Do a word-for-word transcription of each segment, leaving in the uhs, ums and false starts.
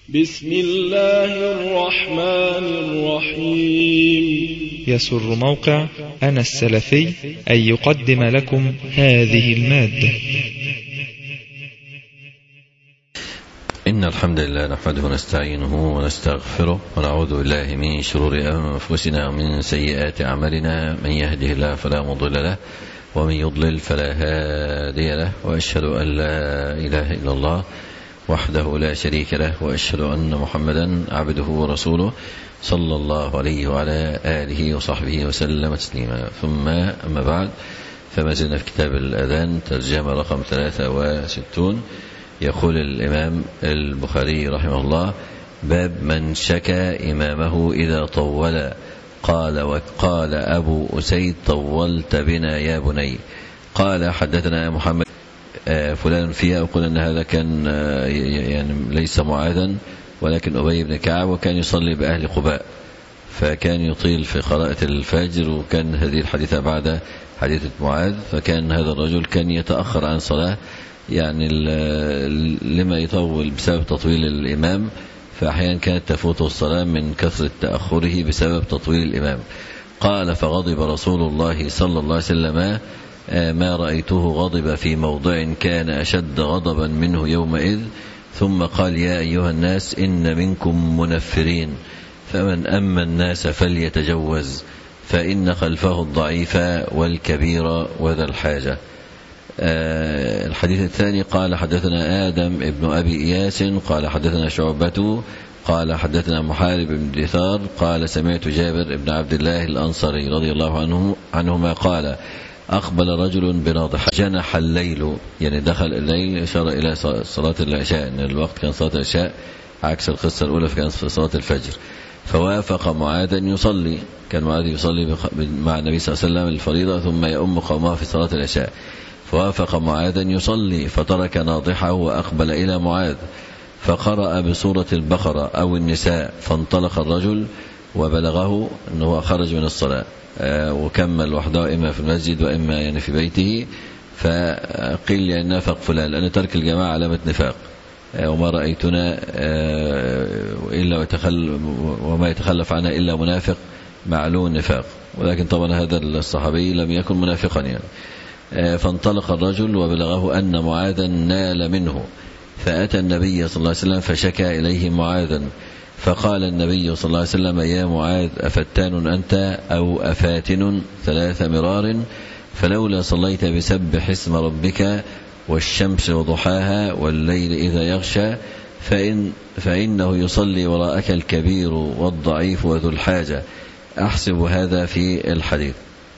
بسم الله الرحمن الرحيم. يسر موقع أنا السلفي أن يقدم لكم هذه المادة. إن الحمد لله نحمده ونستعينه ونستغفره ونعوذ بالله من شرور أنفسنا ومن سيئات أعمالنا، من يهده الله فلا مضل له ومن يضلل فلا هادي له، وأشهد أن لا إله إلا الله وحده لا شريك له، وأشهد أن محمدا عبده ورسوله صلى الله عليه وعلى آله وصحبه وسلم تسليما. ثم أما بعد، فما زلنا في كتاب الأذان ترجمة رقم ثلاثة وستون. يقول الإمام البخاري رحمه الله: باب من شكى إمامه إذا طول. قال وقال أبو أسيد: طولت بنا يا بني. قال حدثنا محمد فلان فيها، وقلنا أن هذا كان يعني ليس معاذا ولكن أبي بن كعب، وكان يصلي بأهل قباء فكان يطيل في قراءة الفجر، وكان هذه الحديثة بعد حديثة معاذ، فكان هذا الرجل كان يتأخر عن صلاة يعني لما يطول بسبب تطويل الإمام، فأحيانا كانت تفوته الصلاة من كثرة تأخره بسبب تطويل الإمام. قال: فغضب رسول الله صلى الله عليه وسلم ما رأيته غضب في موضع كان أشد غضبا منه يومئذ، ثم قال: يا أيها الناس إن منكم منفرين، فمن أما الناس فليتجوز، فإن خلفه الضعيف والكبير وذا الحاجة. الحديث الثاني: قال حدثنا آدم ابن أبي إياس قال حدثنا شعبة قال حدثنا محارب بن دثار قال سمعت جابر بن عبد الله الأنصاري رضي الله عنه عنهما قال: أقبل رجل بناضح جنح الليل، يعني دخل الليل، إشارة إلى صلاة العشاء، إن الوقت كان صلاة العشاء عكس القصة الأولى فكان في صلاة الفجر. فوافق معاذا يصلي، كان معاذ يصلي مع النبي صلى الله عليه وسلم الفريضة ثم يؤم قومه في صلاة العشاء، فوافق معاذا يصلي فترك ناضحه وأقبل إلى معاذ فقرأ بسورة البقرة أو النساء، فانطلق الرجل وبلغه أنه خرج من الصلاة وكمل وحده إما في المسجد وإما يعني في بيته، فقيل يعني نافق فلان، لأن ترك الجماعة علامة نفاق، وما رأيتنا إلا ويتخل وما يتخلف عنها إلا منافق معلوم النفاق، ولكن طبعا هذا الصحابي لم يكن منافقا يعني. فانطلق الرجل وبلغه أن معاذا نال منه، فأتى النبي صلى الله عليه وسلم فشكى إليه معاذا، فقال النبي صلى الله عليه وسلم: يا معاذ أفتان أنت أو أفاتن ثلاث مرار، فلولا صليت بسبح اسم ربك والشمس وضحاها والليل إذا يغشى فإن فإنه يصلي وراءك الكبير والضعيف وذو الحاجة. أحسب هذا في الحديث.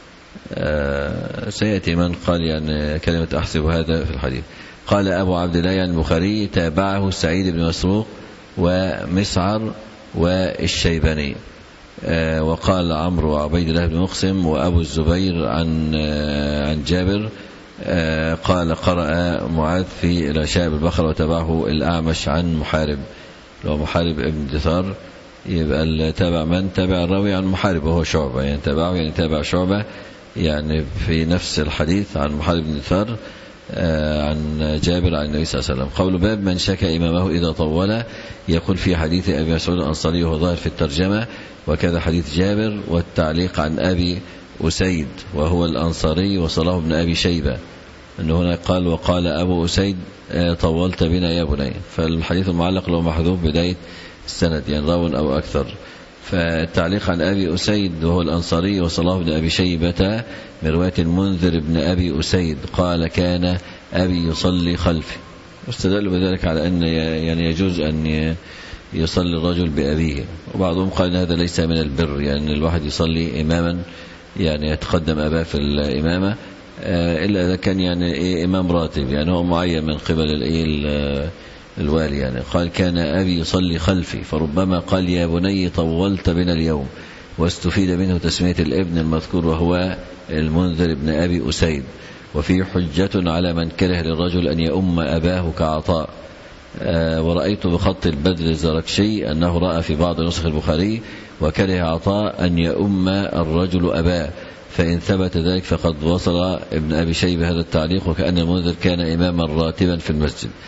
آه سيأتي من قال يعني كلمة أحسب هذا في الحديث. قال أبو عبد الله يعني البخاري: تابعه سعيد بن مسروق ومسعر والشيباني. آه وقال عمرو وعبيد الله بن مقسم وأبو الزبير عن آه عن جابر آه قال: قرأ معاذ في العشاء بالبقرة، وتبعه الأعمش عن محارب، لو محارب ابن دثار، يبقى تابع من تابع الراوي عن محارب وهو شعبة، يعني تابعه يعني تابع شعبة يعني في نفس الحديث عن محارب بن دثار عن جابر عن النبي صلى الله عليه وسلم. قول باب من شكى إمامه إذا طول. يقول في حديث أبي مسعود الأنصاري وهو ظاهر في الترجمة، وكذا حديث جابر، والتعليق عن أبي أسيد وهو الأنصاري وصله ابن أبي شيبة، أنه هنا قال: وقال أبو أسيد طولت بنا يا بني، فالحديث المعلق له محذوف بداية السند يعني راو أو أكثر. فالتعليق عن أبي أسيد وهو الأنصاري وصلاه ابن أبي شيبة من رواية المنذر ابن أبي أسيد قال: كان أبي يصلي خلفي، واستدل بذلك على أن يعني يجوز أن يصلي الرجل بأبيه، وبعضهم قال أن هذا ليس من البر، يعني الواحد يصلي إماما يعني يتقدم أباه في الإمامة، إلا إذا كان يعني إيه إمام راتب، يعني هو معين من قبل الإيه الوالي. يعني قال: كان أبي يصلي خلفي، فربما قال: يا بني طولت بنا اليوم، واستفيد منه تسمية الابن المذكور وهو المنذر ابن أبي أسيد. وفيه حجة على من كره للرجل أن يؤم أباه كعطاء. آه ورأيت بخط البدر الزركشي أنه رأى في بعض نسخ البخاري: وكره عطاء أن يؤم الرجل أباه، فإن ثبت ذلك فقد وصل ابن أبي شيبة هذا التعليق، وكأن المنذر كان إماما راتبا في المسجد.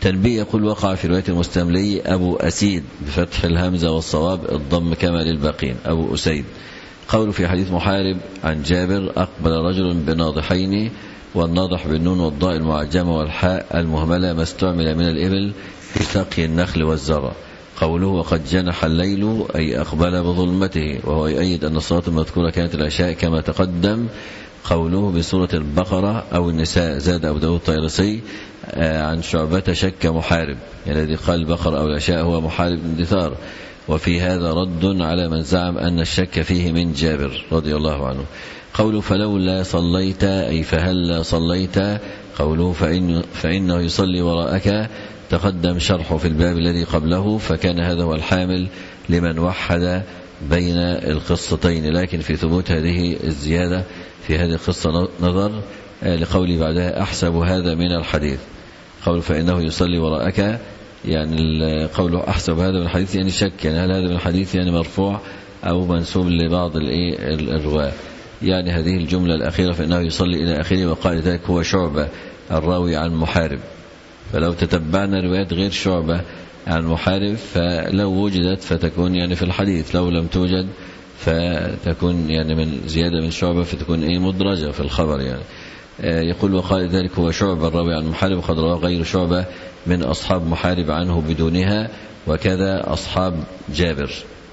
تنبيه يقول وقع في رواية المستملي أبو أسيد بفتح الهمزة والصواب الضم كما للباقين أبو أسيد. قول في حديث محارب عن جابر أقبل رجل بناضحين، والناضح بالنون والضاء المعجمة والحاء المهملة ما استعمل من الإبل في سقي النخل والزرع. قوله وقد جنح الليل أي أقبل بظلمته، وهو يؤيد أن الصلاة المذكورة كانت العشاء كما تقدم. قوله بسورة البقرة أو النساء. زاد أبو داود الطيالسي عن شعبة شك محارب، يعني الذي قال البقرة أو العشاء هو محارب بن دثار، وفي هذا رد على من زعم أن الشك فيه من جابر رضي الله عنه. قوله فلولا صليت أي فهلا صليت. قوله فإن فإنه يصلي وراءك تقدم شرحه في الباب الذي قبله، فكان هذا هو الحامل لمن وحد بين القصتين، لكن في ثبوت هذه الزيادة في هذه القصة نظر لقولي بعدها أحسب هذا من الحديث. قول فإنه يصلي وراءك يعني قوله أحسب هذا من الحديث يعني شك، يعني هل هذا من الحديث يعني مرفوع أو منسوب لبعض الرواة. يعني هذه الجملة الأخيرة فإنه يصلي إلى آخره، وقال ذلك هو شعبة الراوي عن محارب. فلو تتبعنا روايات غير شعبة عن محارب فلو وجدت فتكون يعني في الحديث، لو لم توجد فتكون يعني من زيادة من شعبة فتكون إيه مدرجة في الخبر. يعني يقول وقال ذلك هو شعبة الراوي عن محارب، وقد روى غير شعبة من أصحاب محارب عنه بدونها، وكذا أصحاب جابر.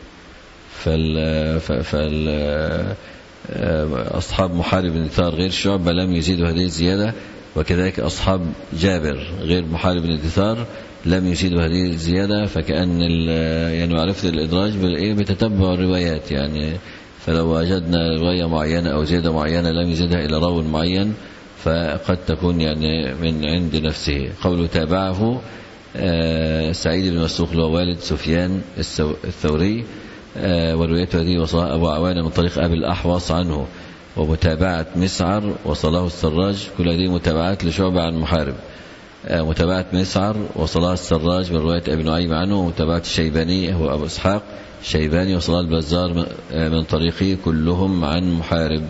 فال, فال أصحاب محارب بن دثار غير شعبة لم يزيدوا هذه الزيادة، وكذلك أصحاب جابر غير محارب بن دثار لم يزيدوا هذه الزيادة. فكأن يعني معرفة الإدراج بتتبع الروايات، يعني فلو وجدنا رواية معينة أو زيادة معينة لم يزيدها إلى راو معين فقد تكون يعني من عند نفسه. قوله تابعه سعيد بن مسروق له والد سفيان الثوري، وروايته هذه وصلها أبو عوانة من طريق أبي الأحوص عنه، ومتابعة مسعر وصلاه السراج. كل هذه متابعات لشعبة عن محارب. متابعة مسعر وصلاه السراج من رواية ابن نعيم عنه، ومتابعة الشيباني هو أبو إسحاق الشيباني وصلاه البزار من طريقه كلهم عن محارب.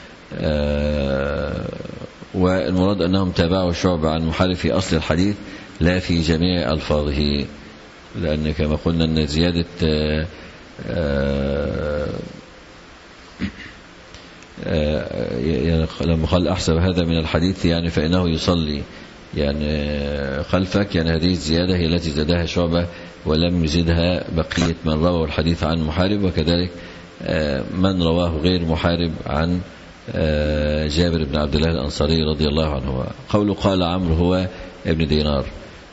والمراد أنهم تابعوا شعبة عن محارب في أصل الحديث لا في جميع ألفاظه، لأن كما قلنا أن زيادة يعني لما قال أحسب هذا من الحديث يعني فإنه يصلي يعني خلفك، يعني هذه الزيادة هي التي زادها شعبة ولم يزدها بقية من روى الحديث عن محارب، وكذلك من رواه غير محارب عن جابر بن عبد الله الأنصاري رضي الله عنه. قوله قال عمرو هو ابن دينار،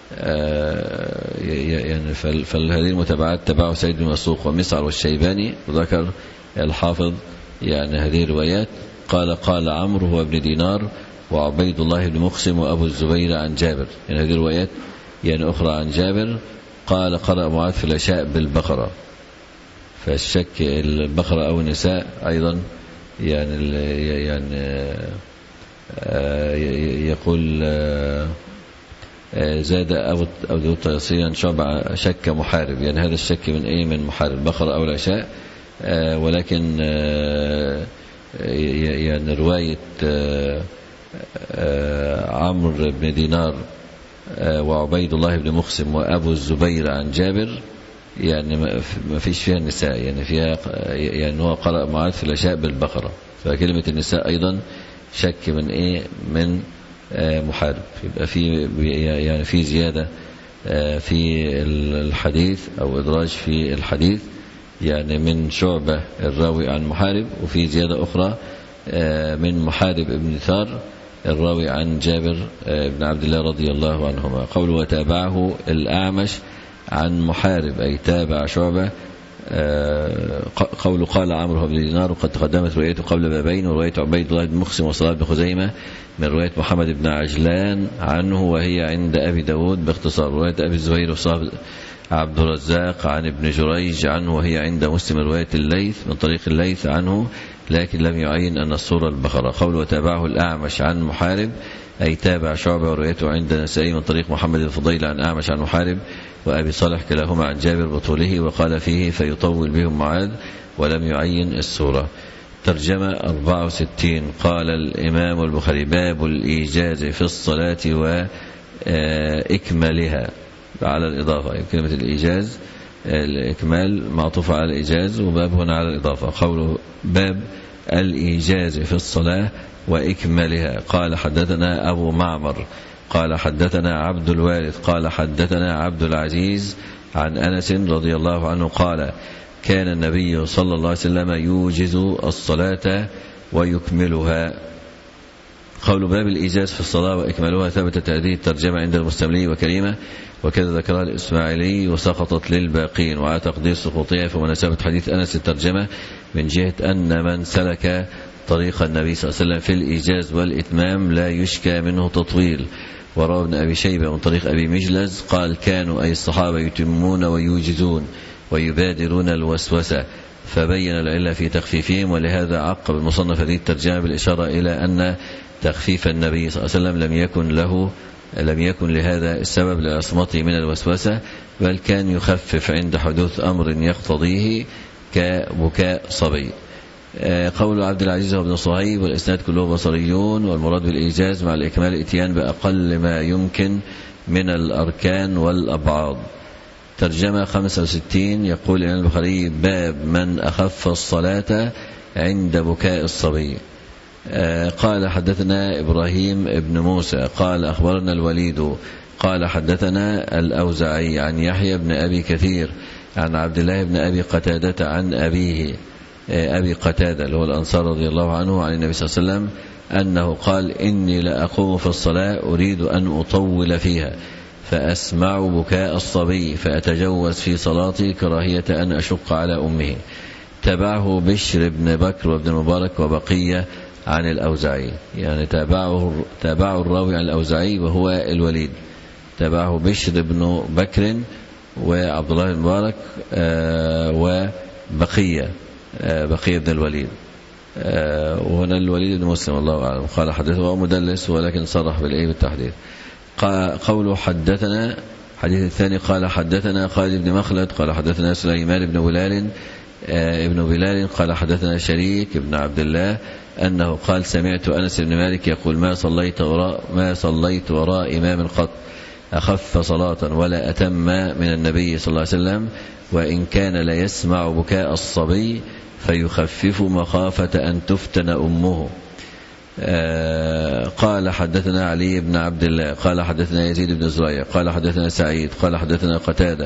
يعني فهذه المتابعات تبعه سعيد بن مسروق ومسعر والشيباني. وذكر الحافظ يعني هذه الروايات قال قال عمرو هو ابن دينار وعبيد الله بن مقسم وأبو الزبير عن جابر، يعني هذه الروايات يعني أخرى عن جابر. قال قرأ معاذ في العشاء بالبقرة، فالشك البقرة أو النساء أيضا يعني يعني يقول زاد أبو داود الطيالسي شعبة شك محارب، يعني هذا الشك من أي من محارب بقرة أو العشاء. ولكن يعني رواية عمرو بن دينار وعبيد الله بن مقسم وأبو الزبير عن جابر يعني ما فيش فيها النساء، يعني فيها يعني هو قرأ معاذ في العشاء بالبقرة، فكلمة النساء أيضا شك من إيه من محارب. يبقى في يعني في زيادة في الحديث أو إدراج في الحديث يعني من شعبة الراوي عن محارب، وفي زيادة أخرى من محارب ابن دثار الراوي عن جابر بن عبد الله رضي الله عنهما. قول وتابعه الأعمش عن محارب أي تابع شعبة. قول قال عمرو بن دينار وقد تقدمت روايته قبل بابين، ورواية عبيد الله بن مقسم وصلاة بن خزيمة من رواية محمد بن عجلان عنه وهي عند أبي داود باختصار. رواية أبي الزبير وصلاة عبد الرزاق عن ابن جريج عنه وهي عند مسلم رواية الليث من طريق الليث عنه، لكن لم يعين أن الصورة البقرة. قول وتابعه الأعمش عن محارب أي تابع شعبة، وروايته عند النسائي من طريق محمد الفضيل عن أعمش عن محارب وأبي صالح كلاهما عن جابر بطوله، وقال فيه فيطول بهم معاذ ولم يعين السورة. ترجمة أربعة وستين. قال الإمام البخاري باب الإيجاز في الصلاة إكمالها على الإضافة. كلمة الإيجاز الإكمال معطوفة على الإيجاز، وباب هنا على الإضافة. قوله باب الإيجاز في الصلاة وإكمالها. قال حدثنا أبو معمر قال حدثنا عبد الوارث قال حدثنا عبد العزيز عن أنس رضي الله عنه قال كان النبي صلى الله عليه وسلم يوجز الصلاة ويكملها. قول باب الإيجاز في الصلاة وإكمالها ثبتت هذه الترجمة عند المستملي وكريمة، وكذا ذكرها الإسماعيلي وسقطت للباقين، وعلى تقدير سقوطها في مناسبة حديث أنس الترجمة من جهة أن من سلك طريق النبي صلى الله عليه وسلم في الإيجاز والإتمام لا يشكى منه تطويل. وروى ابن أبي شيبة من طريق أبي مجلز قال كانوا أي الصحابة يتمون ويوجزون ويبادرون الوسوسة، فبين العلة في تخفيفهم، ولهذا عقب المصنف هذه الترجمة بالإشارة إلى أن تخفيف النبي صلى الله عليه وسلم لم يكن له لم يكن لهذا السبب لعصمته من الوسوسة، بل كان يخفف عند حدوث أمر يقتضيه كبكاء صبي. قول عبد العزيز وابن صهيب والإسناد كله بصريون، والمراد بالإيجاز مع الإكمال الإتيان بأقل ما يمكن من الأركان والأبعاد. ترجمة خمسة وستين. يقول الإمام البخاري باب من أخف الصلاة عند بكاء الصبي. قال حدثنا إبراهيم ابن موسى قال أخبرنا الوليد قال حدثنا الأوزاعي عن يحيى بن أبي كثير عن عبد الله بن أبي قتادة عن أبيه أبي قتادة اللي هو الأنصار رضي الله عنه عن النبي صلى الله عليه وسلم أنه قال إني لأقوم في الصلاة أريد أن أطول فيها فأسمع بكاء الصبي فأتجوز في صلاتي كراهية أن أشق على أمه. تبعه بشر بن بكر وابن المبارك وبقية عن الأوزاعي، يعني تابعه تابعه الراوي عن الأوزاعي وهو الوليد. تابعه بشر بن بكر وعبد الله بن المبارك وبقية بقية بن الوليد، وهنا الوليد بن مسلم الله أعلم. قال حدثه هو مدلس ولكن صرح بالإيه بالتحديث. قوله حدثنا حديث الثاني قال حدثنا خالد بن مخلد قال حدثنا سليمان بن بلال ابن بلال قال حدثنا شريك بن عبد الله أنه قال سمعت أنس بن مالك يقول ما صليت وراء ما صليت وراء إمام قط أخف صلاة ولا أتم من النبي صلى الله عليه وسلم، وإن كان لا يسمع بكاء الصبي فيخفف مخافة أن تفتن أمه. آه قال حدثنا علي بن عبد الله قال حدثنا يزيد بن زريع قال حدثنا سعيد قال حدثنا قتادة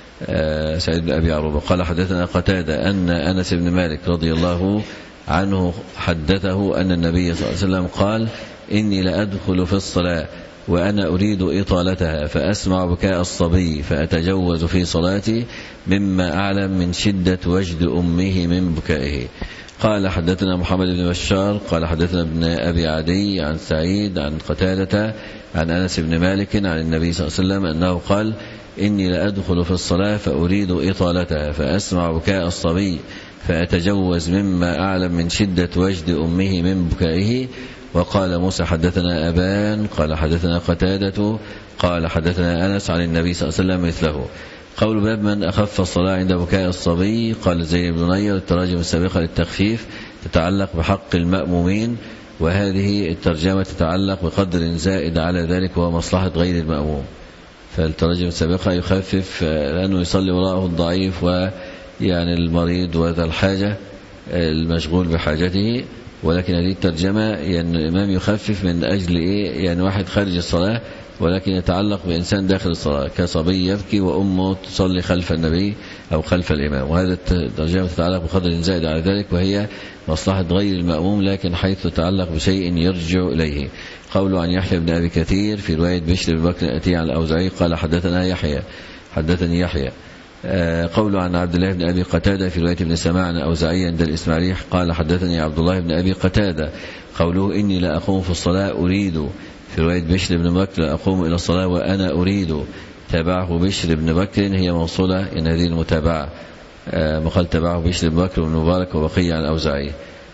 آه سعيد بن أبي عروبة قال حدثنا قتادة أن أنس بن مالك رضي الله عنه حدثه أن النبي صلى الله عليه وسلم قال إني لأدخل في الصلاة وأنا أريد إطالتها فأسمع بكاء الصبي فأتجوز في صلاتي مما أعلم من شدة وجد أمه من بكائه. قال حدثنا محمد بن بشار قال حدثنا ابن أبي عدي عن سعيد عن قتادة عن أنس بن مالك عن النبي صلى الله عليه وسلم أنه قال إني لأدخل في الصلاة فأريد إطالتها فأسمع بكاء الصبي فأتجوز مما أعلم من شدة وجد أمه من بكائه. وقال موسى حدثنا أبان قال حدثنا قتادة قال حدثنا أنس عن النبي صلى الله عليه وسلم مثله. قول باب من أخف الصلاة عند بكاء الصبي. قال زيد بن نير التراجم السابقة للتخفيف تتعلق بحق المأمومين، وهذه الترجمة تتعلق بقدر زائد على ذلك وهو مصلحة غير المأموم. فالتراجم السابقة يخفف لأنه يصلي وراءه الضعيف ويعني المريض وذا الحاجة المشغول بحاجته، ولكن هذه الترجمة يعني الإمام يخفف من أجل إيه؟ يعني واحد خارج الصلاة ولكن يتعلق بإنسان داخل الصلاة كصبي يبكي وأمه تصلي خلف النبي أو خلف الإمام، وهذا الترجمة تتعلق بقدر زائد على ذلك وهي مصلحة غير المأموم لكن حيث تتعلق بشيء يرجع إليه. قوله عن يحيى بن أبي كثير في رواية بشر بن بكر أتي عن الأوزاعي قال حدثنا يحيى حدثني يحيى. قوله عن عبد الله بن أبي قتادة في رواية ابن سماع عن الأوزاعي عند الإسماعيلي قال حدثني عبد الله بن أبي قتادة. قوله إني لا أقوم في الصلاة أريد في رواية بشر بن بكر لا أقوم إلى الصلاة وأنا أريد. تابعه بشر بن بكر هي موصولة إن هذه المتابعة مقال تابعه بشر بن بكر بن مبارك وبقية عن الأوزاعي،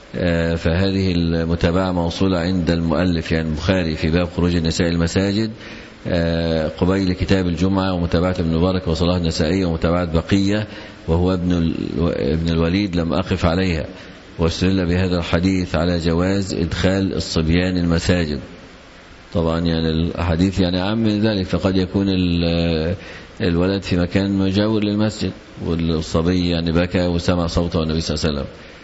فهذه المتابعة موصولة عند المؤلف يعني البخاري في باب خروج النساء المساجد قبيل كتاب الجمعة، ومتابعة ابن مبارك وصلاة النسائية ومتابعة بقية وهو ابن ابن الوليد لم أقف عليها. واستدل بهذا الحديث على جواز إدخال الصبيان المساجد طبعا يعني الأحاديث يعني عام من ذلك، فقد يكون الولد في مكان مجاور للمسجد والصبي يعني بكى وسمع صوته النبي صلى الله عليه وسلم،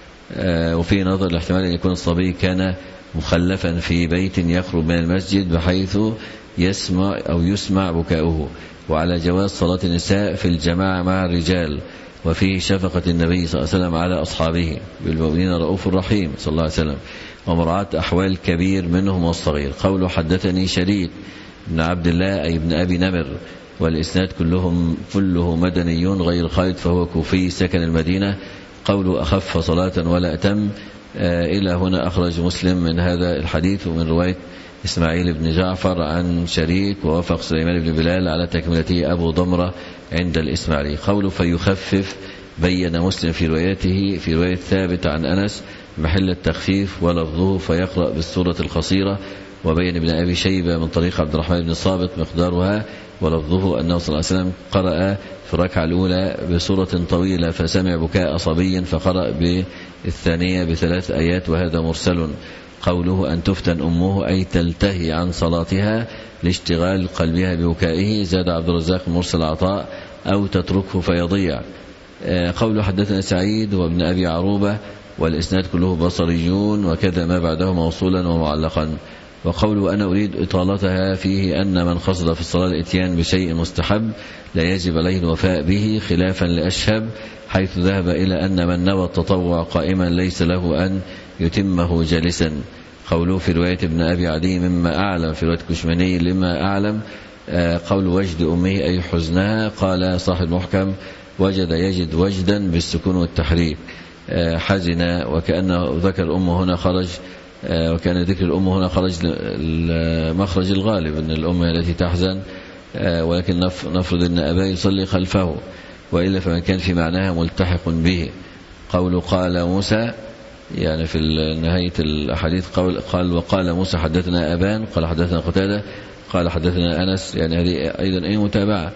وفي نظر الاحتمال أن يكون الصبي كان مخلفا في بيت يخرج من المسجد بحيث يسمع أو يسمع بكاؤه، وعلى جواز صلاة النساء في الجماعة مع الرجال، وفيه شفقة النبي صلى الله عليه وسلم على أصحابه بالمؤمنين رؤوف رحيم صلى الله عليه وسلم، ومراعاة أحوال الكبير منهم والصغير. قوله حدثني شريك بن عبد الله أي ابن أبي نمر، والإسناد كلهم كله مدنيون غير خالد فهو كوفي سكن المدينة. قوله أخف صلاة ولا أتم إلى هنا أخرج مسلم من هذا الحديث ومن رواية إسماعيل بن جعفر عن شريك، ووافق سليمان بن بلال على تكملته أبو ضمرة عند الإسماعيلي. قوله فيخفف بين مسلم في روايته في رواية ثابت عن أنس محل التخفيف ولفظه فيقرأ بالسورة القصيرة، وبين ابن أبي شيبة من طريق عبد الرحمن بن صابت مقدارها ولفظه أنه صلى الله عليه وسلم قرأ في الركعة الأولى بسورة طويلة فسمع بكاء صبي فقرأ بالثانية بثلاث آيات وهذا مرسل. قوله أن تفتن أمه أي تلتهي عن صلاتها لاشتغال قلبها ببكائه، زاد عبد الرزاق مرسل عطاء أو تتركه فيضيع. قوله حدثنا سعيد وابن أبي عروبة والإسناد كله بصريون، وكذا ما بعده موصولا ومعلقا. وقوله أنا أريد إطالتها فيه أن من قصد في الصلاة الإتيان بشيء مستحب لا يجب عليه الوفاء به، خلافا لأشهب حيث ذهب إلى أن من نوى التطوع قائما ليس له أن يتمه جالسا. قوله في رواية ابن أبي عدي مما أعلم، في رواية كشمني لما أعلم. قول وجد أمه أي حزنها، قال صاحب محكم وجد يجد وجدا بالسكون والتحريك، حزن وكأنه ذكر أمه هنا خرج، وكان ذكر الأم هنا خرج مخرج الغالب أن الأم التي تحزن، ولكن نفرض أن أباه يصلي خلفه، وإلا فمن كان في معناها ملتحق به. قول قال موسى يعني في نهاية الحديث قال, قال وقال موسى حدثنا أبان، قال حدثنا قتادة، قال حدثنا أنس، يعني هذه أيضا أي متابعة.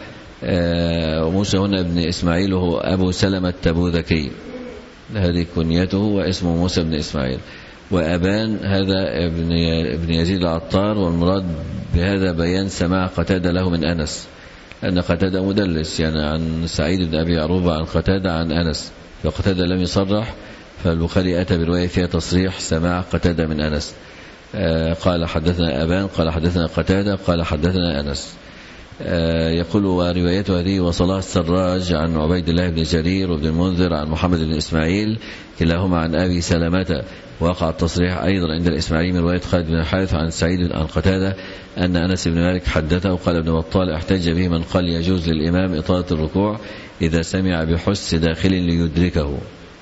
وموسى هنا ابن إسماعيل هو أبو سلمة التبوذكي، هذه كنيته واسمه موسى بن إسماعيل. وأبان هذا ابن ابن يزيد العطار، والمراد بهذا بيان سماع قتادة له من أنس، أن قتادة مدلس يعني عن سعيد بن أبي عروبة عن قتادة عن أنس، فقتادة لم يصرح، فالبخاري أتى برواية فيها تصريح سماع قتادة من أنس. قال حدثنا أبان، قال حدثنا قتادة، قال حدثنا أنس. يقول وروايته هذه وصلها السراج عن عبيد الله بن جرير وابن المنذر عن محمد بن إسماعيل كلاهما عن أبي سلمة. وقع التصريح أيضا عند الإسماعيلي من رواية خالد بن الحارث عن سعيد عن قتادة أن أنس بن مالك حدثه. وقال ابن بطال احتج به من قال يجوز للإمام إطالة الركوع إذا سمع بحس داخل ليدركه،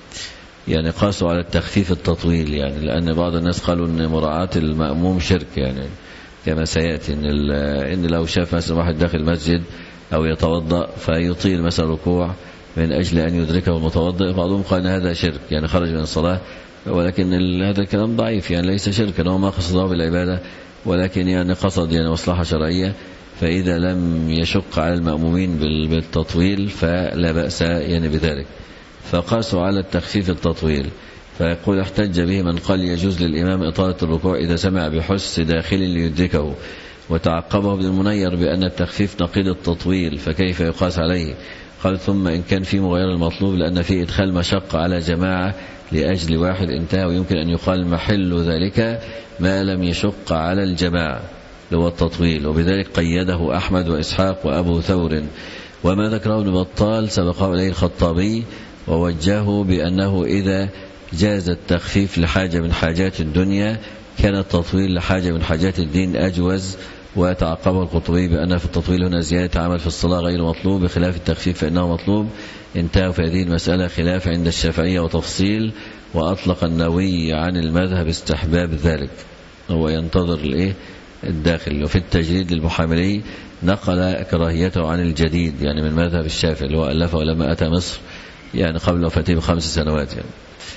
يعني قاسوا على التخفيف التطويل، يعني لأن بعض الناس قالوا أن مراعاة المأموم شرك، يعني كما سيأتي إن, إن لو شاف مثلا واحد داخل المسجد أو يتوضأ فيطيل مثلا ركوع من أجل أن يدركه المتوضئ، بعضهم قال هذا شرك يعني خرج من الصلاة، ولكن هذا الكلام ضعيف، يعني ليس شركا، هو ما قصده بالعبادة ولكن يعني قصد يعني مصلحة شرعية، فإذا لم يشق على المأمومين بالتطويل فلا بأس يعني بذلك، فقاسوا على التخفيف التطويل. فيقول احتج به من قال يجوز للإمام إطالة الركوع إذا سمع بحس داخل ليدركه، وتعقبه ابن المنير بأن التخفيف نقيض التطويل فكيف يقاس عليه. قال ثم إن كان في مغير المطلوب لأن فيه إدخال مشقة على جماعة لأجل واحد انتهى، ويمكن أن يقال محل ذلك ما لم يشق على الجماعة هو التطويل، وبذلك قيده أحمد وإسحاق وأبو ثور. وما ذكره ابن بطال سبقه إليه الخطابي ووجهه بأنه إذا جاز التخفيف لحاجة من حاجات الدنيا كان التطويل لحاجة من حاجات الدين أجوز. وتعقبه القطبي بأن في التطويل هنا زيادة عمل في الصلاة غير مطلوب بخلاف التخفيف فإنه مطلوب. انتهى في هذه المسألة خلاف عند الشافعية وتفصيل، وأطلق النووي عن المذهب استحباب ذلك، هو ينتظر الإيه الداخل. وفي التجريد للمحاملي نقل كراهيته عن الجديد يعني من مذهب الشافعي اللي هو ألفه لما أتى مصر يعني قبل وفاته بخمس سنوات يعني.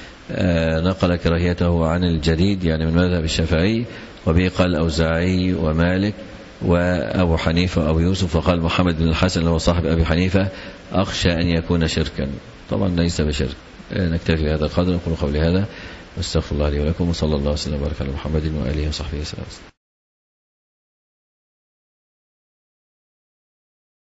آه نقل كراهيته عن الجديد يعني من مذهب الشافعي، وبه قال الأوزاعي ومالك وأبو حنيفة وأبو يوسف. وقال محمد بن الحسن اللي هو صاحب أبي حنيفة أخشى أن يكون شركا، طبعا ليس بشرك. آه نكتفي بهذا القدر، نقول قولي هذا واستغفر الله لي ولكم، وصلى الله وسلم وبارك على محمد وآله وصحبه وسلم.